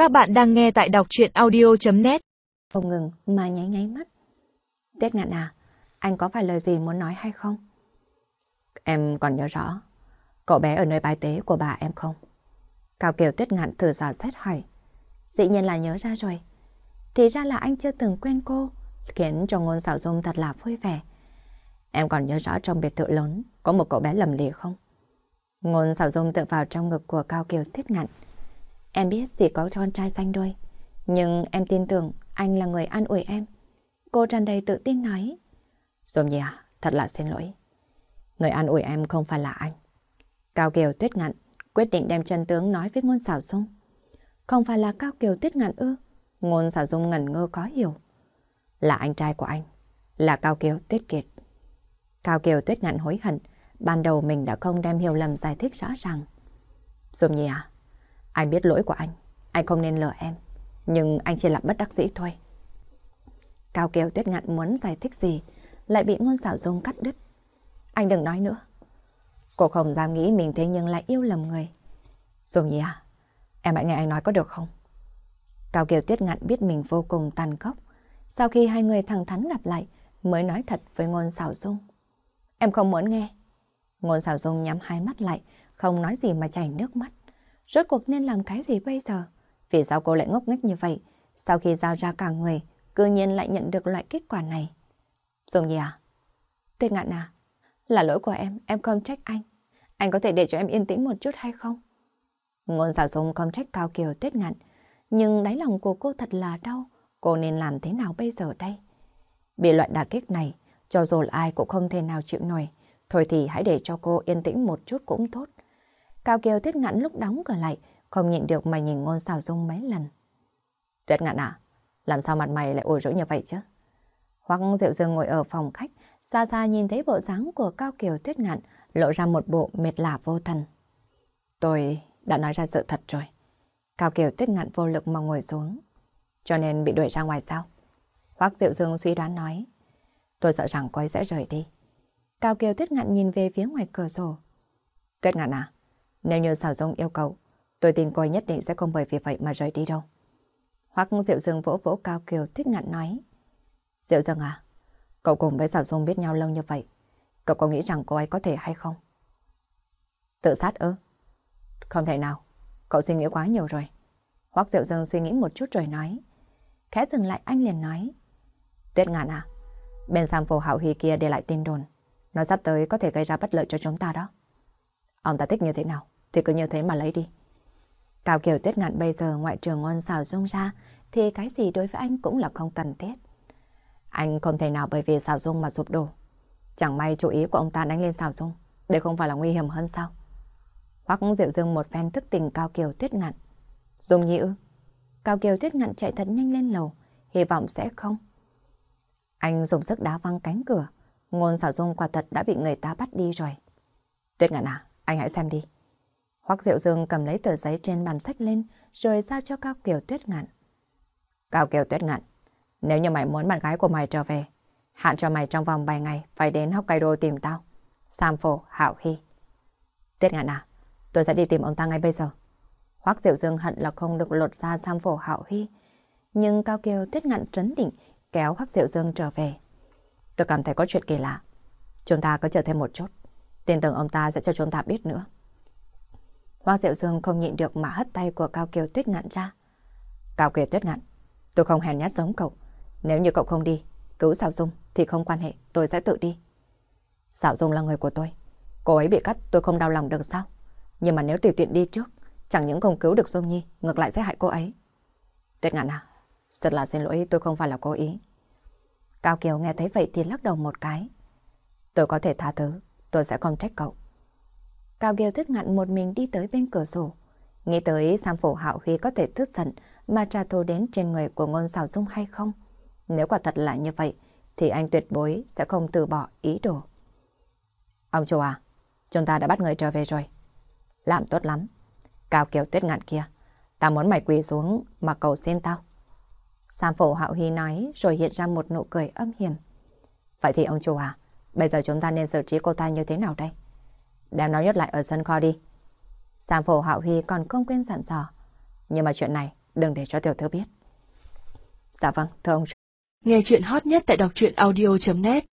Các bạn đang nghe tại đọc truyện audio.net. Không ngừng mà nháy nháy mắt. Tiết Ngạn à, anh có phải lời gì muốn nói hay không? Em còn nhớ rõ cậu bé ở nơi bái tế của bà em không? Cao Kiều Tuyết Ngạn thử dò xét hỏi. Dĩ nhiên là nhớ ra rồi. Thì ra là anh chưa từng quen cô, khiến cho Ngôn Sảo Dung thật là vui vẻ. Em còn nhớ rõ trong biệt thự lớn có một cậu bé lầm lì không? Ngôn Sảo Dung tựa vào trong ngực của Cao Kiều Tuyết Ngạn. Em biết chỉ có con trai xanh đôi, nhưng em tin tưởng anh là người an ủi em. Cô tràn đầy tự tin nói. Dung Nhi à, thật là xin lỗi. Người an ủi em không phải là anh. Cao Kiều Tuyết Ngạn quyết định đem chân tướng nói với Ngôn Sảo Dung. Không phải là Cao Kiều Tuyết Ngạn ư? Ngôn Sảo Dung ngẩn ngơ khó hiểu. Là anh trai của anh, là Cao Kiều Tuyết Kiệt. Cao Kiều Tuyết Ngạn hối hận, ban đầu mình đã không đem hiểu lầm giải thích rõ ràng. Dung Nhi à, anh biết lỗi của anh không nên lừa em, nhưng anh chỉ là bất đắc dĩ thôi. Cao Kiều Tuyết Ngạn muốn giải thích gì, lại bị Ngôn Sảo Dung cắt đứt. Anh đừng nói nữa. Cô không dám nghĩ mình thế nhưng lại yêu lầm người. Dung Nhi à, em hãy nghe anh nói có được không? Cao Kiều Tuyết Ngạn biết mình vô cùng tàn khốc. Sau khi hai người thẳng thắn gặp lại, mới nói thật với Ngôn Sảo Dung. Em không muốn nghe. Ngôn Sảo Dung nhắm hai mắt lại, không nói gì mà chảy nước mắt. Rốt cuộc nên làm cái gì bây giờ? Vì sao cô lại ngốc nghếch như vậy? Sau khi giao ra cả người, cư nhiên lại nhận được loại kết quả này. Dung Nhi à? Tuyết Ngạn à? Là lỗi của em không trách anh. Anh có thể để cho em yên tĩnh một chút hay không? Ngôn Sảo Dung không trách Cao Kiều Tuyết Ngạn, nhưng đáy lòng của cô thật là đau. Cô nên làm thế nào bây giờ đây? Bị loại đả kích này, cho dù là ai cũng không thể nào chịu nổi. Thôi thì hãy để cho cô yên tĩnh một chút cũng tốt. Cao Kiều Tuyết Ngạn lúc đóng cửa lại, không nhịn được mà nhìn Ngôn Sảo Dung mấy lần. Tuyết Ngạn à, làm sao mặt mày lại ủ rũ như vậy chứ? Hoắc Diệu Dương ngồi ở phòng khách, xa xa nhìn thấy bộ dáng của Cao Kiều Tuyết Ngạn, lộ ra một bộ mệt lả vô thần. Tôi đã nói ra sự thật rồi. Cao Kiều Tuyết Ngạn vô lực mà ngồi xuống. Cho nên bị đuổi ra ngoài sao? Hoắc Diệu Dương suy đoán nói. Tôi sợ rằng cô ấy sẽ rời đi. Cao Kiều Tuyết Ngạn nhìn về phía ngoài cửa sổ. Tuyết Ngạn à, nếu như Sảo Dung yêu cầu, tôi tin cô ấy nhất định sẽ không bởi vì vậy mà rời đi đâu. Hoắc Diệu Dương vỗ vỗ Cao Kiều Tuyết Ngạn nói. Diệu Dương à, cậu cùng với Sảo Dung biết nhau lâu như vậy, cậu có nghĩ rằng cô ấy có thể hay không? Tự sát ư? Không thể nào, cậu suy nghĩ quá nhiều rồi. Hoắc Diệu Dương suy nghĩ một chút rồi nói. Khẽ dừng lại anh liền nói. Tuyết Ngạn à, bên Sam Phổ Hạo Huy kia để lại tin đồn, nó sắp tới có thể gây ra bất lợi cho chúng ta đó. Ông ta thích như thế nào thì cứ như thế mà lấy đi. Cao Kiều Tuyết Ngạn bây giờ ngoại trừ Ngôn Sảo Dung ra thì cái gì đối với anh cũng là không cần thiết. Anh không thể nào bởi vì Sảo Dung mà sụp đổ. Chẳng may chú ý của ông ta đánh lên Sảo Dung, đây không phải là nguy hiểm hơn sao? Hoắc Diệu Dương một phen thức tỉnh Cao Kiều Tuyết Ngạn. Dung Nhi ư? Cao Kiều Tuyết Ngạn chạy thật nhanh lên lầu, hy vọng sẽ không. Anh dùng sức đá văng cánh cửa. Ngôn Sảo Dung quả thật đã bị người ta bắt đi rồi. Tuyết Ngạn à, anh hãy xem đi. Hoắc Diệu Dương cầm lấy tờ giấy trên bàn sách lên, rồi giao cho Cao Kiều Tuyết Ngạn. Cao Kiều Tuyết Ngạn, nếu như mày muốn bạn gái của mày trở về, hạn cho mày trong vòng 7 ngày phải đến Hokkaido tìm tao. Sam Phổ Hạo Huy. Tuyết Ngạn à, tôi sẽ đi tìm ông ta ngay bây giờ. Hoắc Diệu Dương hận là không được lột ra Sam Phổ Hạo Huy, nhưng Cao Kiều Tuyết Ngạn trấn định kéo Hoắc Diệu Dương trở về. Tôi cảm thấy có chuyện kỳ lạ. Chúng ta cứ chờ thêm một chút, tin tưởng ông ta sẽ cho chúng ta biết nữa. Hoắc Diệu Dương không nhịn được mà hất tay của Cao Kiều Tuyết Ngạn ra. Cao Kiều Tuyết Ngạn, tôi không hèn nhát giống cậu. Nếu như cậu không đi cứu Sảo Dung thì không quan hệ, tôi sẽ tự đi. Sảo Dung là người của tôi, cô ấy bị cắt tôi không đau lòng được sao? Nhưng mà nếu tùy tiện đi trước, chẳng những không cứu được Dung Nhi, ngược lại sẽ hại cô ấy. Tuyết Ngạn à, rất là xin lỗi, tôi không phải là cố ý. Cao Kiều nghe thấy vậy thì lắc đầu một cái. Tôi có thể tha thứ, tôi sẽ không trách cậu. Cao Kiều Tuyết Ngạn một mình đi tới bên cửa sổ, nghĩ tới Sam Phổ Hạo Huy có thể tức giận mà trả thù đến trên người của Ngôn Sảo Dung hay không. Nếu quả thật là như vậy, thì anh tuyệt đối sẽ không từ bỏ ý đồ. Ông chủ à, chúng ta đã bắt người trở về rồi. Làm tốt lắm. Cao Kiều Tuyết Ngạn kia, ta muốn mày quỳ xuống mà cầu xin tao. Sam Phổ Hạo Huy nói rồi hiện ra một nụ cười âm hiểm. Vậy thì ông chủ à, bây giờ chúng ta nên xử trí cô ta như thế nào đây? Đem nó nhốt lại ở sân kho đi. Sam Phổ Hạo Huy còn không quên dặn dò. Nhưng mà chuyện này đừng để cho tiểu thư biết. Dạ vâng, thưa ông chủ. Nghe chuyện hot nhất tại đọc truyện audio.net